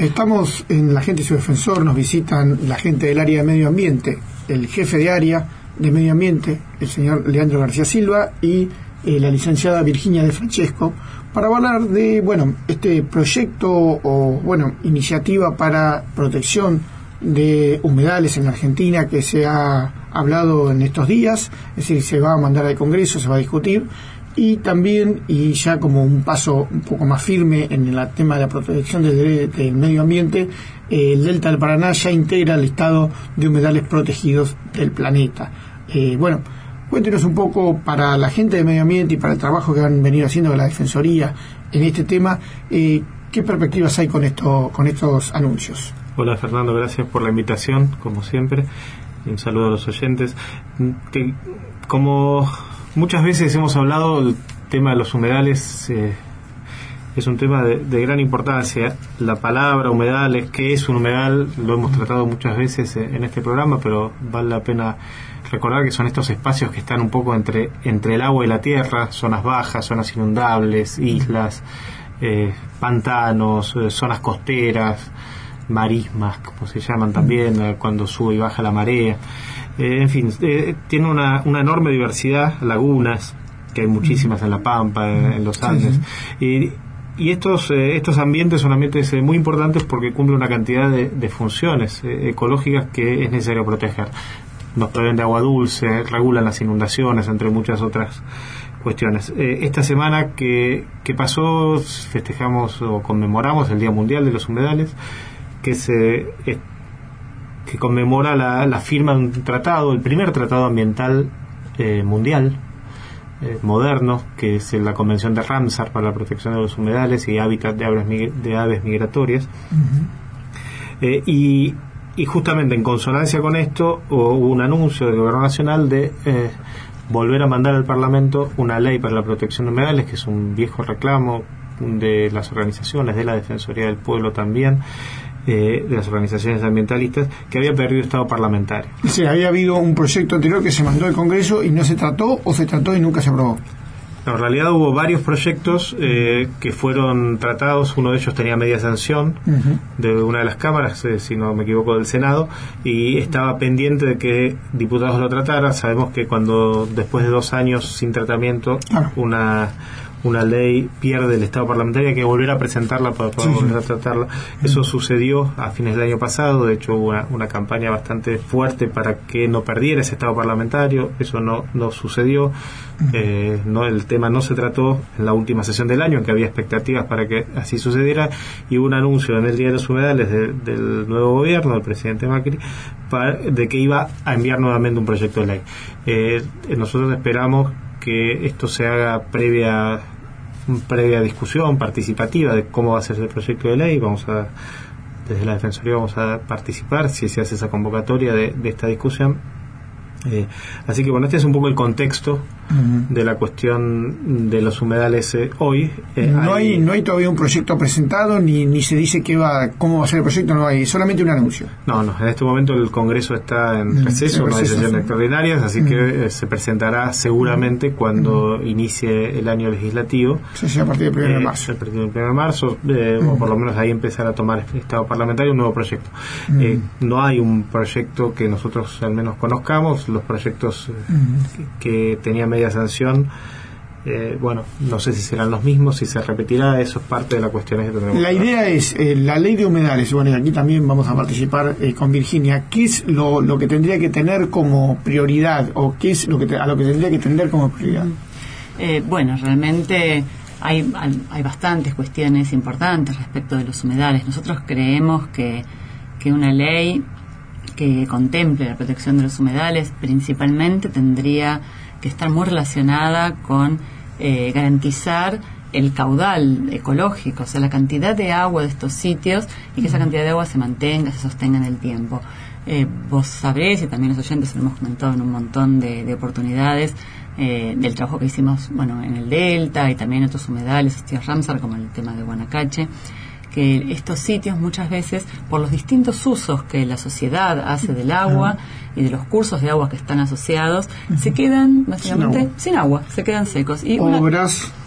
Estamos en La Gente y su Defensor, nos visitan la gente del área de medio ambiente, el jefe de área de medio ambiente, el señor Leandro García Silva, y la licenciada Virginia de Francesco, para hablar de, este proyecto o, iniciativa para protección de humedales en la Argentina que se ha hablado en estos días, es decir, se va a mandar al Congreso, se va a discutir, y también, y ya como un paso un poco más firme en el tema de la protección del medio ambiente, el Delta del Paraná ya integra el listado de humedales protegidos del planeta. Cuéntenos un poco, para la gente de medio ambiente y para el trabajo que han venido haciendo la Defensoría en este tema, ¿qué perspectivas hay con estos anuncios? Hola Fernando, gracias por la invitación, como siempre. Un saludo a los oyentes. Como muchas veces hemos hablado, el tema de los humedales es un tema de gran importancia. La palabra humedales, ¿qué es un humedal? Lo hemos tratado muchas veces en este programa, pero vale la pena recordar que son estos espacios que están un poco entre el agua y la tierra, zonas bajas, zonas inundables, islas, pantanos, zonas costeras, marismas, como se llaman también, cuando sube y baja la marea. Tiene una enorme diversidad, lagunas, que hay muchísimas en La Pampa, en los Andes. Y estos ambientes son ambientes muy importantes porque cumplen una cantidad de funciones ecológicas que es necesario proteger. Nos proveen de agua dulce, regulan las inundaciones, entre muchas otras cuestiones. Esta semana que pasó, festejamos o conmemoramos el Día Mundial de los Humedales, que conmemora la firma de un tratado, el primer tratado ambiental mundial moderno, que es la Convención de Ramsar para la protección de los humedales y hábitat de aves migratorias. Y justamente en consonancia con esto hubo un anuncio del Gobierno Nacional de volver a mandar al Parlamento una ley para la protección de humedales, que es un viejo reclamo de las organizaciones, de la Defensoría del Pueblo también, de las organizaciones ambientalistas, que había perdido estado parlamentario. Sí, había habido un proyecto anterior que se mandó al Congreso y no se trató, o se trató y nunca se aprobó. En realidad hubo varios proyectos que fueron tratados. Uno de ellos tenía media sanción de una de las cámaras, si no me equivoco, del Senado, y estaba pendiente de que diputados lo trataran. Sabemos que cuando después de 2 años sin tratamiento una ley pierde el estado parlamentario, hay que volver a presentarla para poder volver a tratarla. Eso sucedió a fines del año pasado. De hecho hubo una campaña bastante fuerte para que no perdiera ese estado parlamentario. Eso no sucedió. El tema no se trató en la última sesión del año, en que había expectativas para que así sucediera, y hubo un anuncio en el Día de los Humedales del nuevo gobierno, del presidente Macri, de que iba a enviar nuevamente un proyecto de ley. Nosotros esperamos que esto se haga previa discusión participativa de cómo va a ser el proyecto de ley. Desde la Defensoría vamos a participar si se hace esa convocatoria de esta discusión. Así que este es un poco el contexto de la cuestión de los humedales hoy. No hay todavía un proyecto presentado, ni se dice cómo va a ser el proyecto, no hay solamente un anuncio. No, en este momento el Congreso está en receso, no hay sesiones extraordinarias, así que se presentará seguramente cuando inicie el año legislativo. Sí, a partir del 1 de marzo. A partir del 1 de marzo, o por lo menos ahí empezar a tomar estado parlamentario un nuevo proyecto. No hay un proyecto que nosotros al menos conozcamos. Los proyectos que tenían media sanción, no sé si serán los mismos, si se repetirá. Eso es parte de la cuestión que tendremos. La idea es la ley de humedales. Y aquí también vamos a participar con Virginia. ¿Qué es lo que tendría que tener como prioridad, o qué es a lo que tendría que tender como prioridad? Realmente hay bastantes cuestiones importantes respecto de los humedales. Nosotros creemos que una ley que contemple la protección de los humedales principalmente tendría que estar muy relacionada con garantizar el caudal ecológico, o sea, la cantidad de agua de estos sitios, y que esa cantidad de agua se sostenga en el tiempo. Vos sabrés, y también los oyentes lo hemos comentado en un montón de oportunidades, del trabajo que hicimos en el Delta y también en otros humedales, sitios Ramsar, como el tema de Guanacache, que estos sitios muchas veces, por los distintos usos que la sociedad hace del agua y de los cursos de agua que están asociados, se quedan básicamente sin agua, se quedan secos. Y obras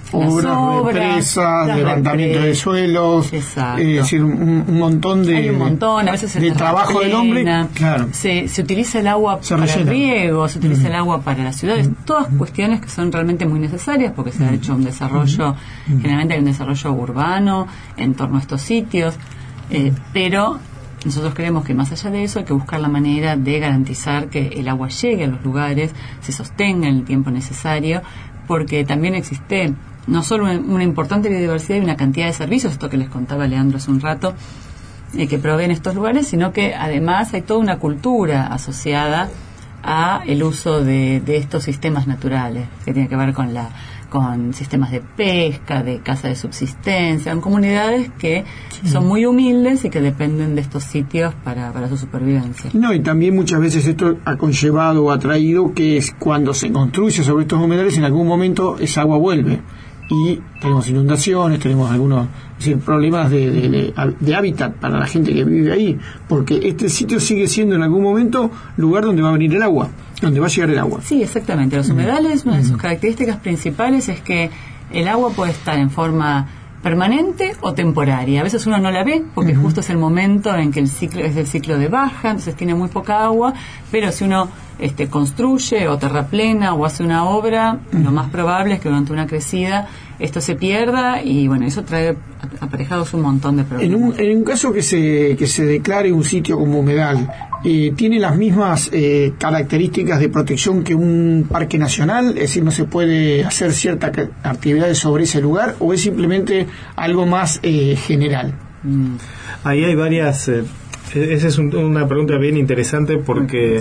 obras, represas, levantamiento de suelos, es decir, un montón de... Hay un montón, a veces de trabajo del hombre. Claro. Se utiliza el agua para el riego, se utiliza el agua para las ciudades, todas cuestiones que son realmente muy necesarias porque se ha hecho un desarrollo, generalmente hay un desarrollo urbano en torno a estos sitios, pero nosotros creemos que más allá de eso hay que buscar la manera de garantizar que el agua llegue a los lugares, se sostenga en el tiempo necesario, porque también existe no solo una importante biodiversidad y una cantidad de servicios, esto que les contaba Leandro hace un rato, que proveen estos lugares, sino que además hay toda una cultura asociada a el uso de estos sistemas naturales, que tiene que ver con sistemas de pesca, de caza de subsistencia, en comunidades que son muy humildes y que dependen de estos sitios para su supervivencia. No, y también muchas veces esto ha conllevado o ha traído que es cuando se construye sobre estos humedales, en algún momento esa agua vuelve y tenemos inundaciones, tenemos algunos problemas de hábitat para la gente que vive ahí, porque este sitio sigue siendo en algún momento lugar donde va a venir el agua, donde va a llegar el agua. Sí, exactamente. Los humedales, una de sus características principales es que el agua puede estar en forma permanente o temporaria. A veces uno no la ve porque justo es el momento en que el ciclo es el ciclo de baja, entonces tiene muy poca agua, pero si uno construye o terraplena o hace una obra, lo más probable es que durante una crecida esto se pierda y bueno, eso trae aparejados un montón de problemas. En un caso que se declare un sitio como humedal, ¿tiene las mismas características de protección que un parque nacional? Es decir, ¿no se puede hacer ciertas actividades sobre ese lugar o es simplemente algo más general? Ahí hay varias... esa es una pregunta bien interesante porque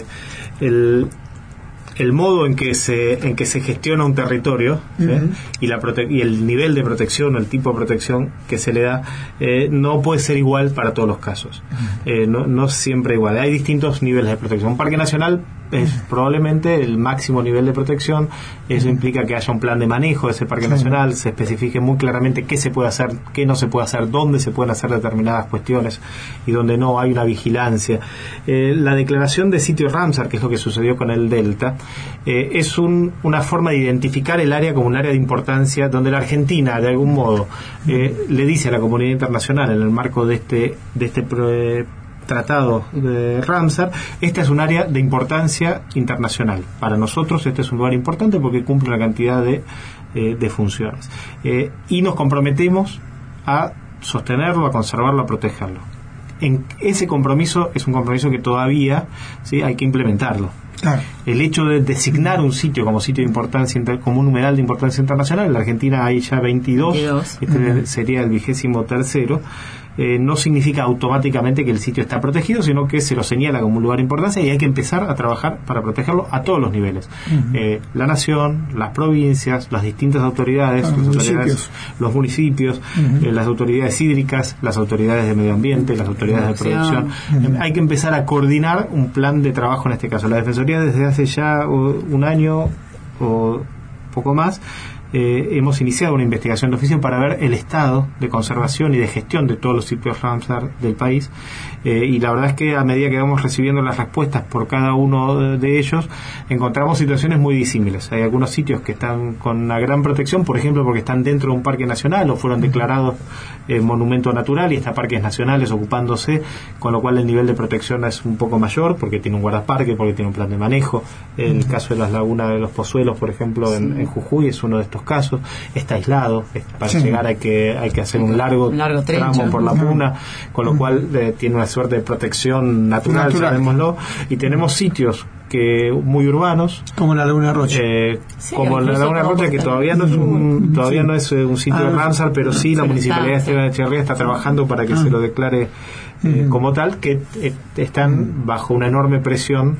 el modo en que se gestiona un territorio y el nivel de protección o el tipo de protección que se le da no puede ser igual para todos los casos, no siempre igual, hay distintos niveles de protección. Un parque nacional es probablemente el máximo nivel de protección, eso implica que haya un plan de manejo de ese parque nacional, se especifique muy claramente qué se puede hacer, qué no se puede hacer, dónde se pueden hacer determinadas cuestiones y donde no hay una vigilancia. La declaración de sitio Ramsar, que es lo que sucedió con el Delta, es una forma de identificar el área como un área de importancia donde la Argentina de algún modo le dice a la comunidad internacional en el marco de este tratado de Ramsar, esta es un área de importancia internacional. Para nosotros este es un lugar importante porque cumple una cantidad de funciones. Y nos comprometemos a sostenerlo, a conservarlo, a protegerlo. Ese compromiso es un compromiso que todavía hay que implementarlo. Claro. El hecho de designar un sitio como sitio de importancia, como un humedal de importancia internacional, en la Argentina hay ya 22. Este sería el 23º. No significa automáticamente que el sitio está protegido, sino que se lo señala como un lugar de importancia y hay que empezar a trabajar para protegerlo a todos los niveles. La nación, las provincias, las distintas autoridades, los municipios, las autoridades hídricas, las autoridades de medio ambiente, las autoridades de producción. Hay que empezar a coordinar un plan de trabajo en este caso. La Defensoría desde hace ya un año o poco más hemos iniciado una investigación de oficio para ver el estado de conservación y de gestión de todos los sitios Ramsar del país, y la verdad es que a medida que vamos recibiendo las respuestas por cada uno de ellos encontramos situaciones muy disímiles. Hay algunos sitios que están con una gran protección, por ejemplo porque están dentro de un parque nacional o fueron declarados monumento natural y están parques nacionales ocupándose, con lo cual el nivel de protección es un poco mayor porque tiene un guardaparque, porque tiene un plan de manejo. El caso de las lagunas de los Pozuelos, por ejemplo, en Jujuy es uno de estos casos. Está aislado, para llegar hay que hacer un largo tramo por la puna, con lo cual tiene una suerte de protección natural. Llamémoslo, y tenemos sitios muy urbanos como la Laguna Rocha, como la Laguna Rocha, que todavía no es un sitio de Ramsar, pero sí la municipalidad de Echeverría está trabajando para que se lo declare como tal, que están bajo una enorme presión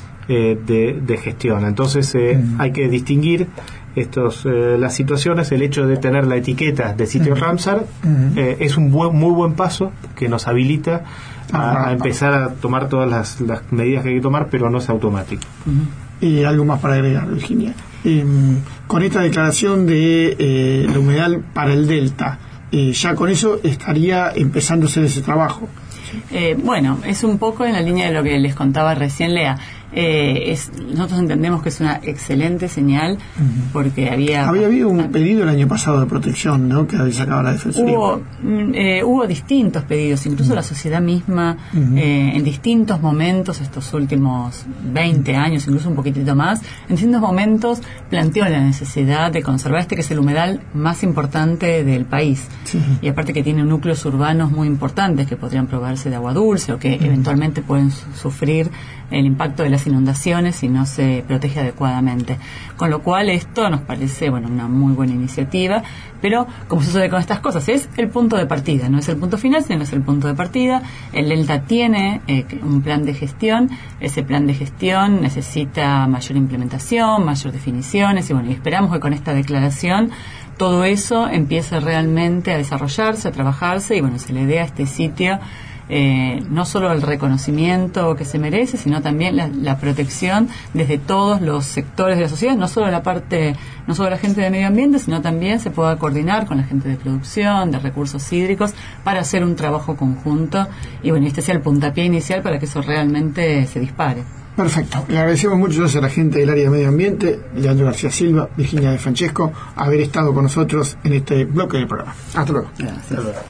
de gestión. Entonces hay que distinguir las situaciones. El hecho de tener la etiqueta de sitio Ramsar es un muy buen paso que nos habilita a empezar a tomar todas las medidas que hay que tomar, pero no es automático. Y algo más para agregar, Virginia. Con esta declaración de la humedal para el Delta, ya con eso estaría empezándose ese trabajo. Bueno, es un poco en la línea de lo que les contaba recién Lea. nosotros entendemos que es una excelente señal, porque había habido un pedido el año pasado de protección, ¿no?, que había sacado la Defensoría. Hubo distintos pedidos, incluso la sociedad misma, en distintos momentos, estos últimos 20 años, incluso un poquitito más, en distintos momentos planteó la necesidad de conservar este, que es el humedal más importante del país. Sí. Y aparte que tiene núcleos urbanos muy importantes que podrían proveerse de agua dulce o que eventualmente pueden sufrir el impacto de las inundaciones si no se protege adecuadamente. Con lo cual esto nos parece, bueno, una muy buena iniciativa, pero como sucede con estas cosas, es el punto de partida, no es el punto final, sino es el punto de partida. El Delta tiene un plan de gestión, ese plan de gestión necesita mayor implementación, mayor definiciones, y bueno, y esperamos que con esta declaración todo eso empiece realmente a desarrollarse, a trabajarse, y bueno, se le dé a este sitio no solo el reconocimiento que se merece, sino también la protección desde todos los sectores de la sociedad, no solo la gente de medio ambiente, sino también se pueda coordinar con la gente de producción, de recursos hídricos, para hacer un trabajo conjunto, y bueno, este sea el puntapié inicial para que eso realmente se dispare. Perfecto. Le agradecemos mucho a la gente del área de medio ambiente, Leandro García Silva, Virginia de Francesco, haber estado con nosotros en este bloque del programa. Hasta luego. Gracias.